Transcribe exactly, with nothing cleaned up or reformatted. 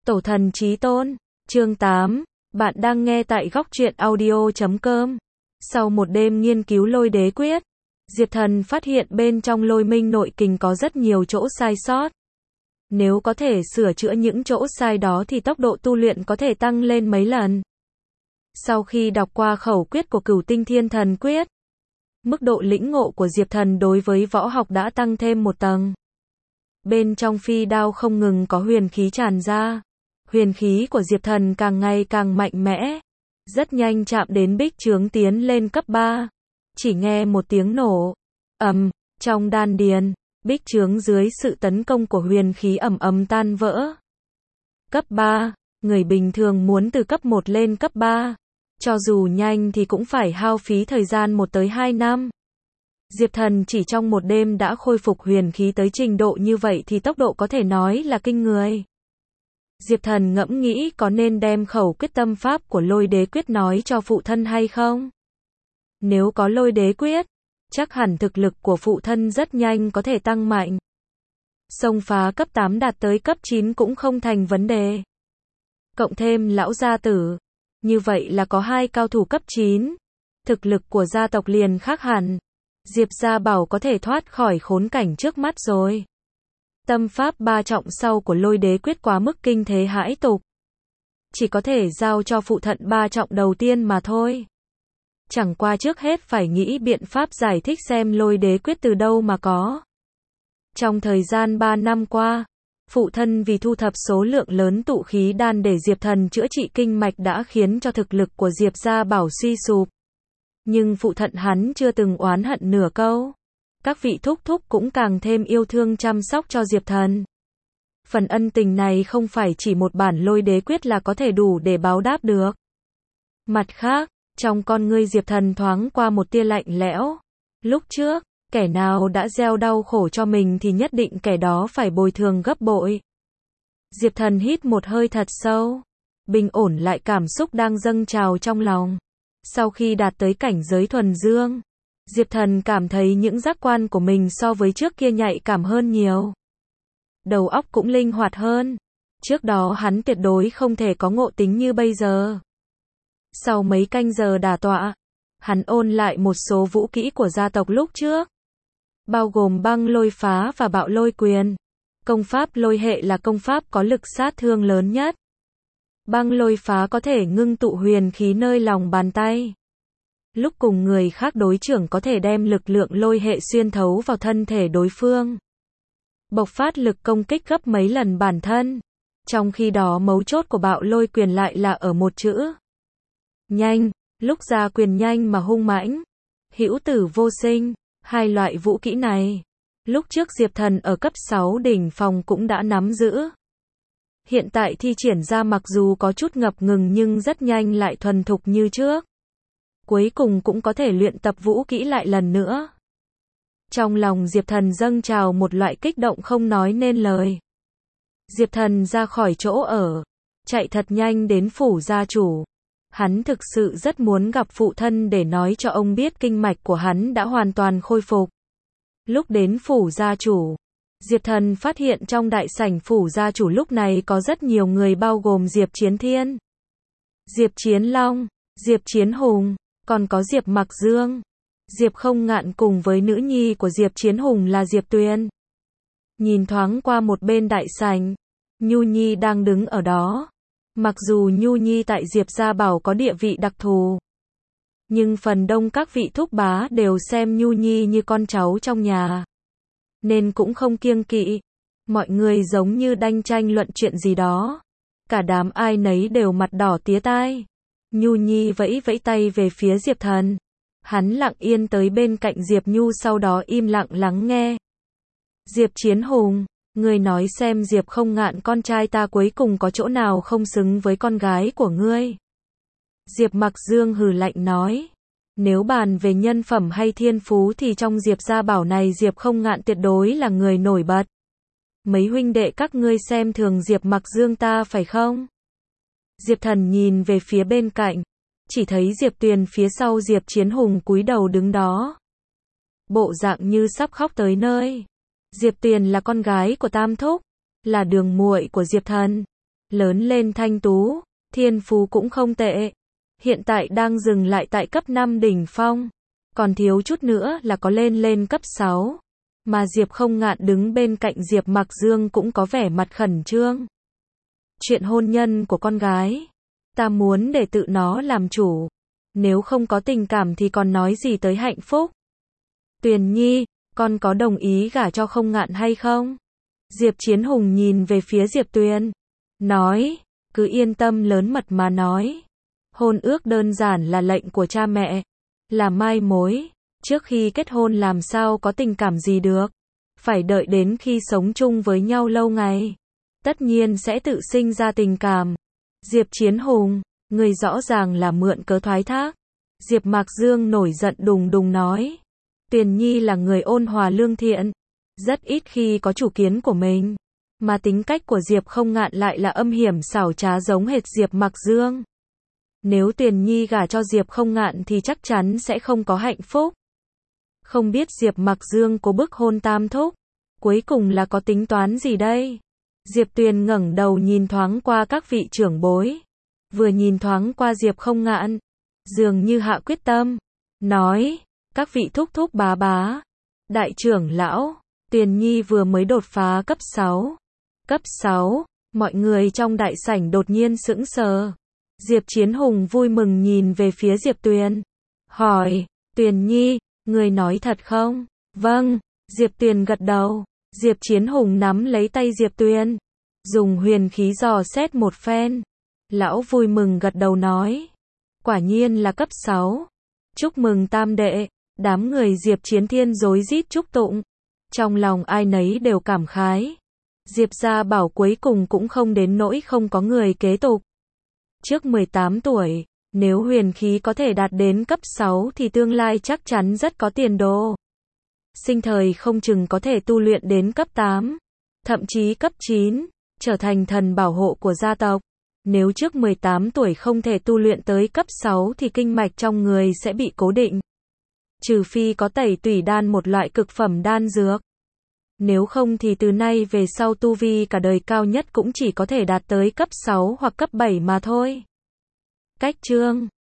Tổ thần chí tôn, chương tám, bạn đang nghe tại góc truyện audio chấm com. Sau một đêm nghiên cứu lôi đế quyết, Diệp Thần phát hiện bên trong lôi minh nội kình có rất nhiều chỗ sai sót. Nếu có thể sửa chữa những chỗ sai đó thì tốc độ tu luyện có thể tăng lên mấy lần. Sau khi đọc qua khẩu quyết của Cửu Tinh Thiên Thần Quyết, mức độ lĩnh ngộ của Diệp Thần đối với võ học đã tăng thêm một tầng. Bên trong phi đao không ngừng có huyền khí tràn ra. Huyền khí của Diệp Thần càng ngày càng mạnh mẽ. Rất nhanh chạm đến bích chướng tiến lên cấp ba. Chỉ nghe một tiếng nổ. Ầm, trong đan điền, bích chướng dưới sự tấn công của huyền khí ầm ầm tan vỡ. Cấp ba, người bình thường muốn từ cấp một lên cấp ba. Cho dù nhanh thì cũng phải hao phí thời gian một tới hai năm. Diệp Thần chỉ trong một đêm đã khôi phục huyền khí tới trình độ như vậy thì tốc độ có thể nói là kinh người. Diệp Thần ngẫm nghĩ có nên đem khẩu quyết tâm pháp của lôi đế quyết nói cho phụ thân hay không? Nếu có lôi đế quyết, chắc hẳn thực lực của phụ thân rất nhanh có thể tăng mạnh. Xông phá cấp tám đạt tới cấp chín cũng không thành vấn đề. Cộng thêm lão gia tử, như vậy là có hai cao thủ cấp chín. Thực lực của gia tộc liền khác hẳn. Diệp gia bảo có thể thoát khỏi khốn cảnh trước mắt rồi. Tâm pháp ba trọng sau của lôi đế quyết quá mức kinh thế hãi tục. Chỉ có thể giao cho phụ thận ba trọng đầu tiên mà thôi. Chẳng qua trước hết phải nghĩ biện pháp giải thích xem lôi đế quyết từ đâu mà có. Trong thời gian ba năm qua, phụ thân vì thu thập số lượng lớn tụ khí đan để Diệp Thần chữa trị kinh mạch đã khiến cho thực lực của Diệp gia bảo suy sụp. Nhưng phụ thận hắn chưa từng oán hận nửa câu. Các vị thúc thúc cũng càng thêm yêu thương chăm sóc cho Diệp Thần. Phần ân tình này không phải chỉ một bản lôi đế quyết là có thể đủ để báo đáp được. Mặt khác, trong con ngươi Diệp Thần thoáng qua một tia lạnh lẽo. Lúc trước, kẻ nào đã gieo đau khổ cho mình thì nhất định kẻ đó phải bồi thường gấp bội. Diệp Thần hít một hơi thật sâu, bình ổn lại cảm xúc đang dâng trào trong lòng. Sau khi đạt tới cảnh giới thuần dương, Diệp Thần cảm thấy những giác quan của mình so với trước kia nhạy cảm hơn nhiều. Đầu óc cũng linh hoạt hơn. Trước đó hắn tuyệt đối không thể có ngộ tính như bây giờ. Sau mấy canh giờ đả tọa, hắn ôn lại một số vũ kỹ của gia tộc lúc trước. Bao gồm băng lôi phá và bạo lôi quyền. Công pháp lôi hệ là công pháp có lực sát thương lớn nhất. Băng lôi phá có thể ngưng tụ huyền khí nơi lòng bàn tay. Lúc cùng người khác đối trưởng có thể đem lực lượng lôi hệ xuyên thấu vào thân thể đối phương. Bộc phát lực công kích gấp mấy lần bản thân. Trong khi đó mấu chốt của bạo lôi quyền lại là ở một chữ. Nhanh, lúc ra quyền nhanh mà hung mãnh. Hữu tử vô sinh, hai loại vũ kỹ này. Lúc trước Diệp Thần ở cấp sáu đỉnh phong cũng đã nắm giữ. Hiện tại thi triển ra mặc dù có chút ngập ngừng nhưng rất nhanh lại thuần thục như trước. Cuối cùng cũng có thể luyện tập vũ kỹ lại lần nữa. Trong lòng Diệp Thần dâng trào một loại kích động không nói nên lời. Diệp Thần ra khỏi chỗ ở, chạy thật nhanh đến phủ gia chủ. Hắn thực sự rất muốn gặp phụ thân để nói cho ông biết kinh mạch của hắn đã hoàn toàn khôi phục. Lúc đến phủ gia chủ, Diệp Thần phát hiện trong đại sảnh phủ gia chủ lúc này có rất nhiều người bao gồm Diệp Chiến Thiên, Diệp Chiến Long, Diệp Chiến Hùng, còn có Diệp Mặc Dương, Diệp Không Ngạn cùng với nữ nhi của Diệp Chiến Hùng là Diệp Tuyền. Nhìn thoáng qua một bên đại sảnh, Nhu Nhi đang đứng ở đó. Mặc dù Nhu Nhi tại Diệp gia bảo có địa vị đặc thù, nhưng phần đông các vị thúc bá đều xem Nhu Nhi như con cháu trong nhà, nên cũng không kiêng kỵ. Mọi người giống như đang tranh luận chuyện gì đó. Cả đám ai nấy đều mặt đỏ tía tai. Nhu Nhi vẫy vẫy tay về phía Diệp Thần. Hắn lặng yên tới bên cạnh Diệp Nhu sau đó im lặng lắng nghe. Diệp Chiến Hùng, ngươi nói xem Diệp Không Ngạn con trai ta cuối cùng có chỗ nào không xứng với con gái của ngươi. Diệp Mặc Dương hừ lạnh nói. Nếu bàn về nhân phẩm hay thiên phú thì trong Diệp gia bảo này Diệp Không Ngạn tuyệt đối là người nổi bật. Mấy huynh đệ các ngươi xem thường Diệp Mặc Dương ta phải không? Diệp Thần nhìn về phía bên cạnh, chỉ thấy Diệp Tuyền phía sau Diệp Chiến Hùng cúi đầu đứng đó. Bộ dạng như sắp khóc tới nơi. Diệp Tuyền là con gái của Tam Thúc, là đường muội của Diệp Thần. lớn lên thanh tú, thiên phú cũng không tệ. Hiện tại đang dừng lại tại cấp năm đỉnh phong, còn thiếu chút nữa là có lên lên cấp sáu. Mà Diệp Không Ngạn đứng bên cạnh Diệp Mặc Dương cũng có vẻ mặt khẩn trương. Chuyện hôn nhân của con gái, ta muốn để tự nó làm chủ. Nếu không có tình cảm thì còn nói gì tới hạnh phúc. Tuyền Nhi, con có đồng ý gả cho Không Ngạn hay không? Diệp Chiến Hùng nhìn về phía Diệp Tuyền, nói, cứ yên tâm lớn mật mà nói. Hôn ước đơn giản là lệnh của cha mẹ, là mai mối. Trước khi kết hôn làm sao có tình cảm gì được. Phải đợi đến khi sống chung với nhau lâu ngày, tất nhiên sẽ tự sinh ra tình cảm. Diệp Chiến Hùng, người rõ ràng là mượn cớ thoái thác. Diệp Mạc Dương nổi giận đùng đùng nói. Tuyền Nhi là người ôn hòa lương thiện, rất ít khi có chủ kiến của mình. Mà tính cách của Diệp Không Ngạn lại là âm hiểm xảo trá giống hệt Diệp Mạc Dương. Nếu Tuyền Nhi gả cho Diệp Không Ngạn thì chắc chắn sẽ không có hạnh phúc. Không biết Diệp Mạc Dương cố bức hôn tam thúc, cuối cùng là có tính toán gì đây? Diệp Tuyền ngẩng đầu nhìn thoáng qua các vị trưởng bối, vừa nhìn thoáng qua Diệp Không Ngạn, dường như hạ quyết tâm, nói, các vị thúc thúc bá bá, đại trưởng lão, Tuyền Nhi vừa mới đột phá cấp sáu. Cấp sáu, mọi người trong đại sảnh đột nhiên sững sờ. Diệp Chiến Hùng vui mừng nhìn về phía Diệp Tuyền, hỏi, Tuyền Nhi, người nói thật không? Vâng, Diệp Tuyền gật đầu. Diệp Chiến Hùng nắm lấy tay Diệp Tuyền, dùng huyền khí dò xét một phen. Lão vui mừng gật đầu nói, quả nhiên là cấp sáu. Chúc mừng tam đệ. Đám người Diệp Chiến Thiên rối rít chúc tụng. Trong lòng ai nấy đều cảm khái. Diệp gia bảo cuối cùng cũng không đến nỗi không có người kế tục. Trước mười tám tuổi, nếu huyền khí có thể đạt đến cấp sáu thì tương lai chắc chắn rất có tiền đồ. Sinh thời không chừng có thể tu luyện đến cấp tám, thậm chí cấp chín, trở thành thần bảo hộ của gia tộc. Nếu trước mười tám tuổi không thể tu luyện tới cấp sáu thì kinh mạch trong người sẽ bị cố định. Trừ phi có tẩy tủy đan, một loại cực phẩm đan dược. Nếu không thì từ nay về sau tu vi cả đời cao nhất cũng chỉ có thể đạt tới cấp sáu hoặc cấp bảy mà thôi. Cách chương